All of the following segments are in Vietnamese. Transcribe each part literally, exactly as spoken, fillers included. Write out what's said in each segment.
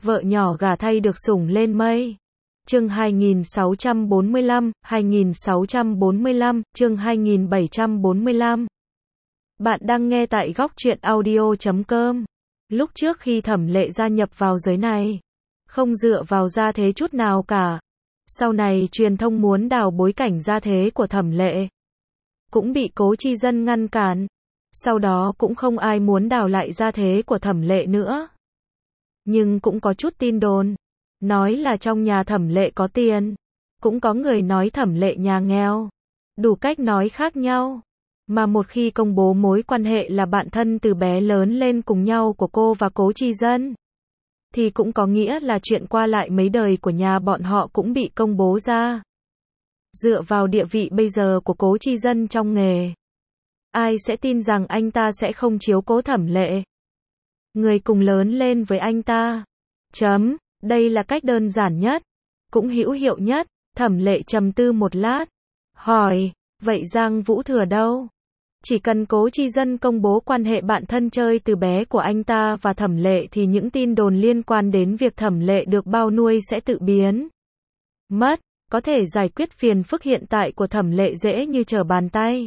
Vợ nhỏ gả thay được sủng lên mây. Chương hai nghìn sáu trăm bốn mươi lăm, hai nghìn sáu trăm bốn mươi lăm, chương hai nghìn bảy trăm bốn mươi lăm. Bạn đang nghe tại góc truyện audio chấm com. Lúc trước khi Thẩm Lệ gia nhập vào giới này, không dựa vào gia thế chút nào cả. Sau này truyền thông muốn đào bối cảnh gia thế của Thẩm Lệ, cũng bị Cố Chi Dân ngăn cản. Sau đó cũng không ai muốn đào lại gia thế của Thẩm Lệ nữa. Nhưng cũng có chút tin đồn, nói là trong nhà Thẩm Lệ có tiền, cũng có người nói Thẩm Lệ nhà nghèo. Đủ cách nói khác nhau. Mà một khi công bố mối quan hệ là bạn thân từ bé lớn lên cùng nhau của cô và Cố Chi Dân, thì cũng có nghĩa là chuyện qua lại mấy đời của nhà bọn họ cũng bị công bố ra. Dựa vào địa vị bây giờ của Cố Chi Dân trong nghề, ai sẽ tin rằng anh ta sẽ không chiếu cố Thẩm Lệ, người cùng lớn lên với anh ta. Chấm, đây là cách đơn giản nhất, cũng hữu hiệu nhất. Thẩm Lệ trầm tư một lát, hỏi, vậy Giang Vũ Thừa đâu? Chỉ cần Cố Chi Dân công bố quan hệ bạn thân chơi từ bé của anh ta và Thẩm Lệ thì những tin đồn liên quan đến việc Thẩm Lệ được bao nuôi sẽ tự biến mất, có thể giải quyết phiền phức hiện tại của Thẩm Lệ dễ như trở bàn tay.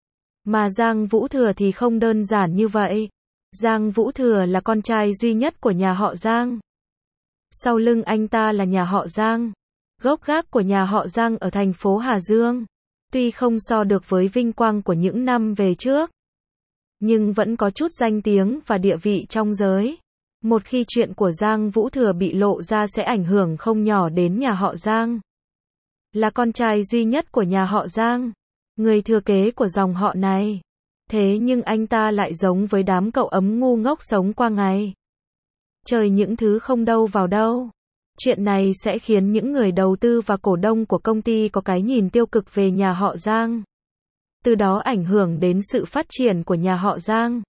Mà Giang Vũ Thừa thì không đơn giản như vậy. Giang Vũ Thừa là con trai duy nhất của nhà họ Giang. Sau lưng anh ta là nhà họ Giang. Gốc gác của nhà họ Giang ở thành phố Hà Dương. Tuy không so được với vinh quang của những năm về trước, nhưng vẫn có chút danh tiếng và địa vị trong giới. Một khi chuyện của Giang Vũ Thừa bị lộ ra sẽ ảnh hưởng không nhỏ đến nhà họ Giang. Là con trai duy nhất của nhà họ Giang, người thừa kế của dòng họ này. Thế nhưng anh ta lại giống với đám cậu ấm ngu ngốc sống qua ngày. Trời những thứ không đâu vào đâu. Chuyện này sẽ khiến những người đầu tư và cổ đông của công ty có cái nhìn tiêu cực về nhà họ Giang. Từ đó ảnh hưởng đến sự phát triển của nhà họ Giang.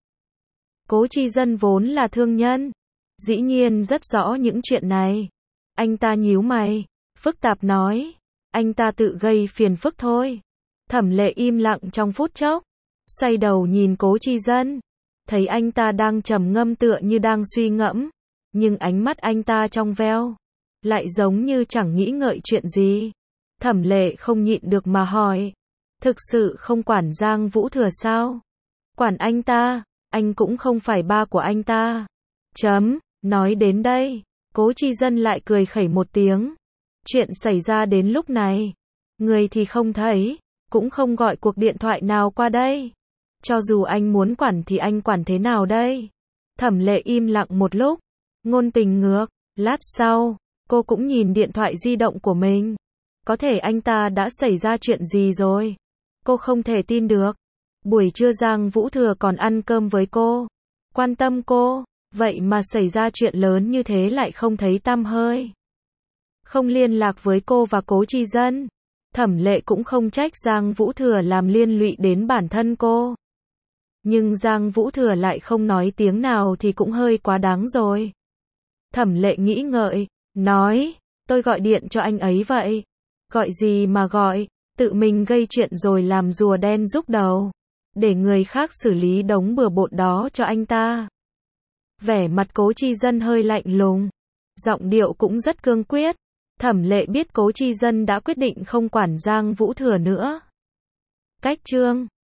Cố Chi Dân vốn là thương nhân, dĩ nhiên rất rõ những chuyện này. Anh ta nhíu mày, phức tạp nói, anh ta tự gây phiền phức thôi. Thẩm Lệ im lặng trong phút chốc, xoay đầu nhìn Cố Chi Dân, thấy anh ta đang trầm ngâm tựa như đang suy ngẫm, nhưng ánh mắt anh ta trong veo, lại giống như chẳng nghĩ ngợi chuyện gì. Thẩm Lệ không nhịn được mà hỏi, thực sự không quản Giang Vũ Thừa sao? Quản anh ta, anh cũng không phải ba của anh ta. Chấm, nói đến đây, Cố Chi Dân lại cười khẩy một tiếng. Chuyện xảy ra đến lúc này, người thì không thấy, cũng không gọi cuộc điện thoại nào qua đây. Cho dù anh muốn quản thì anh quản thế nào đây? Thẩm Lệ im lặng một lúc, ngôn tình ngược. Lát sau, cô cũng nhìn điện thoại di động của mình. Có thể anh ta đã xảy ra chuyện gì rồi? Cô không thể tin được. Buổi trưa Giang Vũ Thừa còn ăn cơm với cô, quan tâm cô, vậy mà xảy ra chuyện lớn như thế lại không thấy tăm hơi. Không liên lạc với cô và Cố Chi Dân. Thẩm Lệ cũng không trách Giang Vũ Thừa làm liên lụy đến bản thân cô. Nhưng Giang Vũ Thừa lại không nói tiếng nào thì cũng hơi quá đáng rồi. Thẩm Lệ nghĩ ngợi, nói, tôi gọi điện cho anh ấy vậy. Gọi gì mà gọi, tự mình gây chuyện rồi làm rùa đen rúc đầu, để người khác xử lý đống bừa bộn đó cho anh ta. Vẻ mặt Cố Chi Dân hơi lạnh lùng, giọng điệu cũng rất cương quyết. Thẩm Lệ biết Cố Chi Dân đã quyết định không quản Giang Vũ Thừa nữa. Cách chương